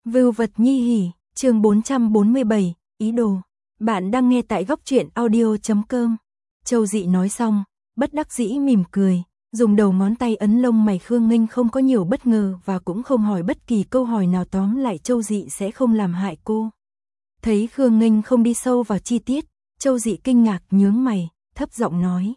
Vưu vật nhi hỉ, chương 447, ý đồ. Bạn đang nghe tại góc truyện audio.com. Châu Dị nói xong, bất đắc dĩ mỉm cười, dùng đầu ngón tay ấn lông mày Khương Nghênh, không có nhiều bất ngờ và cũng không hỏi bất kỳ câu hỏi nào, tóm lại Châu Dị sẽ không làm hại cô. Thấy Khương Nghênh không đi sâu vào chi tiết, Châu Dị kinh ngạc nhướng mày, thấp giọng nói.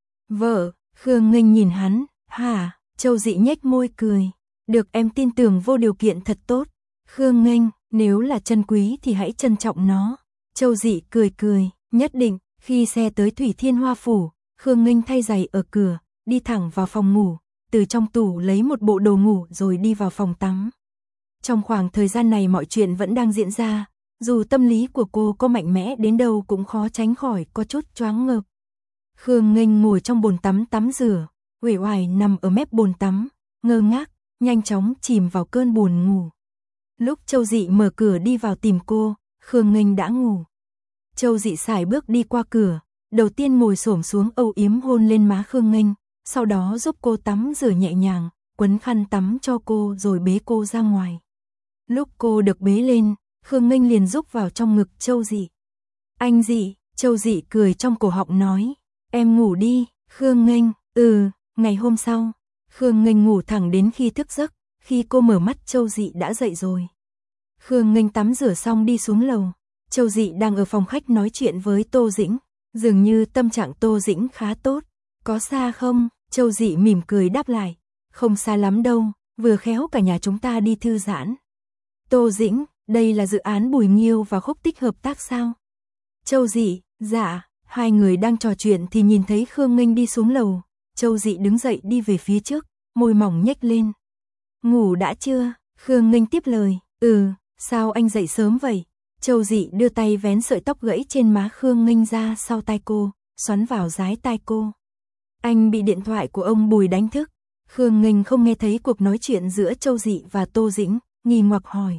Vợ, Khương Nghênh nhìn hắn, hả? Châu Dị nhếch môi cười. Được em tin tưởng vô điều kiện thật tốt. Khương Nghênh, nếu là chân quý thì hãy trân trọng nó. Châu Dị cười cười, nhất định. Khi xe tới Thủy Thiên Hoa Phủ, Khương Nghênh thay giày ở cửa, đi thẳng vào phòng ngủ, từ trong tủ lấy một bộ đồ ngủ rồi đi vào phòng tắm. Trong khoảng thời gian này mọi chuyện vẫn đang diễn ra, dù tâm lý của cô có mạnh mẽ đến đâu cũng khó tránh khỏi có chút choáng ngợp. Khương Nghênh ngồi trong bồn tắm tắm rửa, uể oải nằm ở mép bồn tắm, ngơ ngác, nhanh chóng chìm vào cơn buồn ngủ. Lúc Châu Dị mở cửa đi vào tìm cô, Khương Nghênh đã ngủ. Châu Dị sải bước đi qua cửa, đầu tiên ngồi xổm xuống âu yếm hôn lên má Khương Nghênh, sau đó giúp cô tắm rửa nhẹ nhàng, quấn khăn tắm cho cô rồi bế cô ra ngoài. Lúc cô được bế lên, Khương Nghênh liền rúc vào trong ngực Châu Dị. Anh Dị, Châu Dị cười trong cổ họng nói, em ngủ đi. Khương Nghênh, ngày hôm sau, Khương Nghênh ngủ thẳng đến khi thức giấc, khi cô mở mắt Châu Dị đã dậy rồi. Khương Nghênh tắm rửa xong đi xuống lầu, Châu Dị đang ở phòng khách nói chuyện với Tô Dĩnh, dường như tâm trạng Tô Dĩnh khá tốt. Có xa không? Châu Dị mỉm cười đáp lại, không xa lắm đâu, vừa khéo cả nhà chúng ta đi thư giãn. Tô Dĩnh, đây là dự án Bùi Nghiêu và Khúc Tích hợp tác sao? Châu Dị, dạ. Hai người đang trò chuyện thì nhìn thấy Khương Nghênh đi xuống lầu. Châu Dị đứng dậy đi về phía trước, môi mỏng nhếch lên. Ngủ đã chưa? Khương Nghênh tiếp lời. Sao anh dậy sớm vậy? Châu Dị đưa tay vén sợi tóc gãy trên má Khương Nghênh ra sau tai cô, xoắn vào dái tai cô. Anh bị điện thoại của ông Bùi đánh thức. Khương Nghênh không nghe thấy cuộc nói chuyện giữa Châu Dị và Tô Dĩnh, nghi hoặc hỏi.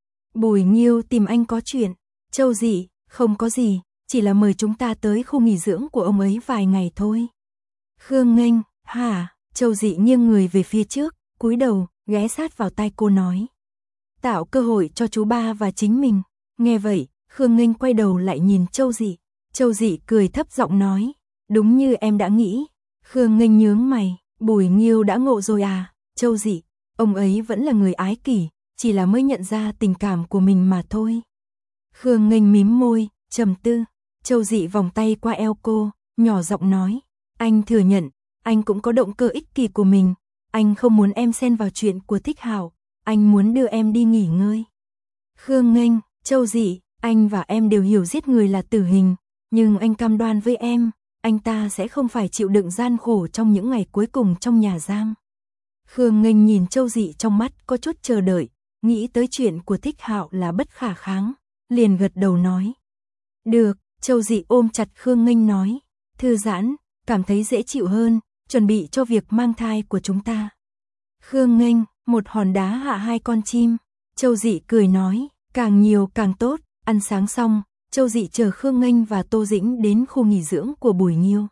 Bùi Nghiêu tìm anh có chuyện. Châu Dị, không có gì, chỉ là mời chúng ta tới khu nghỉ dưỡng của ông ấy vài ngày thôi. Khương Nghênh, hả? Châu Dị nghiêng người về phía trước, cúi đầu, ghé sát vào tai cô nói. Tạo cơ hội cho chú ba và chính mình. Nghe vậy, Khương Nghênh quay đầu lại nhìn Châu Dị. Châu Dị cười thấp giọng nói, đúng như em đã nghĩ. Khương Nghênh nhướng mày, Bùi Nghiêu đã ngộ rồi à? Châu Dị, ông ấy vẫn là người ái kỷ, chỉ là mới nhận ra tình cảm của mình mà thôi. Khương Nghênh mím môi, trầm tư. Châu Dị vòng tay qua eo cô, nhỏ giọng nói, anh thừa nhận, anh cũng có động cơ ích kỷ của mình, anh không muốn em xen vào chuyện của Thích Hạo, anh muốn đưa em đi nghỉ ngơi. Khương Nghênh, Châu Dị, anh và em đều hiểu giết người là tử hình, nhưng anh cam đoan với em, anh ta sẽ không phải chịu đựng gian khổ trong những ngày cuối cùng trong nhà giam. Khương Nghênh nhìn Châu Dị trong mắt có chút chờ đợi, nghĩ tới chuyện của Thích Hạo là bất khả kháng, liền gật đầu nói. Được. Châu Dị ôm chặt Khương Nghênh nói, thư giãn, cảm thấy dễ chịu hơn, chuẩn bị cho việc mang thai của chúng ta. Khương Nghênh, một hòn đá hạ hai con chim. Châu Dị cười nói, càng nhiều càng tốt. Ăn sáng xong, Châu Dị chờ Khương Nghênh và Tô Dĩnh đến khu nghỉ dưỡng của Bùi Nghiêu.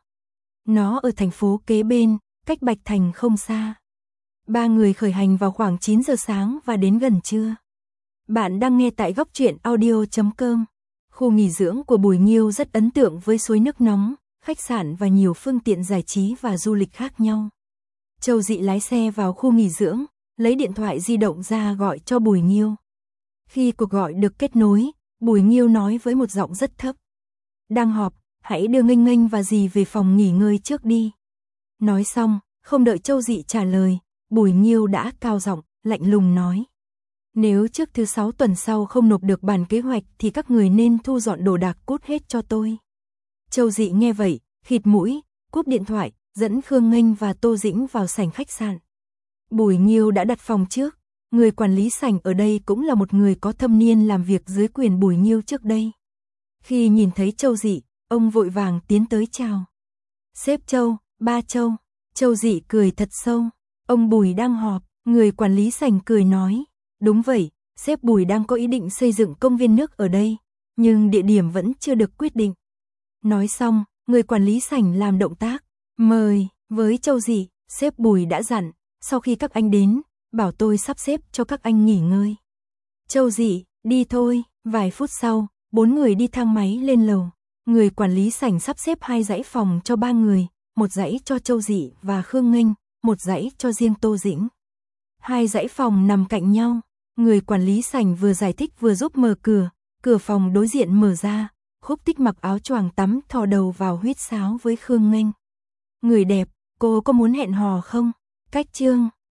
Nó ở thành phố kế bên, cách Bạch Thành không xa. Ba người khởi hành vào khoảng 9 giờ sáng và đến gần trưa. Bạn đang nghe tại góc truyện audio.com. Khu nghỉ dưỡng của Bùi Nghiêu rất ấn tượng với suối nước nóng, khách sạn và nhiều phương tiện giải trí và du lịch khác nhau. Châu Dị lái xe vào khu nghỉ dưỡng, lấy điện thoại di động ra gọi cho Bùi Nghiêu. Khi cuộc gọi được kết nối, Bùi Nghiêu nói với một giọng rất thấp. Đang họp, hãy đưa Nghênh Nghênh và dì về phòng nghỉ ngơi trước đi. Nói xong, không đợi Châu Dị trả lời, Bùi Nghiêu đã cao giọng, lạnh lùng nói. Nếu trước thứ 6 tuần sau không nộp được bản kế hoạch thì các người nên thu dọn đồ đạc cút hết cho tôi. Châu Dị nghe vậy, khịt mũi, cúp điện thoại, dẫn Khương Nghênh và Tô Dĩnh vào sảnh khách sạn. Bùi Nghiêu đã đặt phòng trước, người quản lý sảnh ở đây cũng là một người có thâm niên làm việc dưới quyền Bùi Nghiêu trước đây. Khi nhìn thấy Châu Dị, ông vội vàng tiến tới chào. Sếp Châu, ba Châu. Châu Dị cười thật sâu, ông Bùi đang họp, người quản lý sảnh cười nói. Đúng vậy, sếp Bùi đang có ý định xây dựng công viên nước ở đây, nhưng địa điểm vẫn chưa được quyết định. Nói xong, người quản lý sảnh làm động tác, mời, với Châu Dị, sếp Bùi đã dặn, sau khi các anh đến, bảo tôi sắp xếp cho các anh nghỉ ngơi. Châu Dị, đi thôi. Vài phút sau, 4 người đi thang máy lên lầu. Người quản lý sảnh sắp xếp 2 dãy phòng cho 3 người, một dãy cho Châu Dị và Khương Nghênh, một dãy cho riêng Tô Dĩnh. 2 dãy phòng nằm cạnh nhau. Người quản lý sảnh vừa giải thích vừa giúp mở cửa, cửa phòng đối diện mở ra, Khúc Tích mặc áo choàng tắm thò đầu vào huýt sáo với Khương Nghênh. Người đẹp, cô có muốn hẹn hò không? Cách chương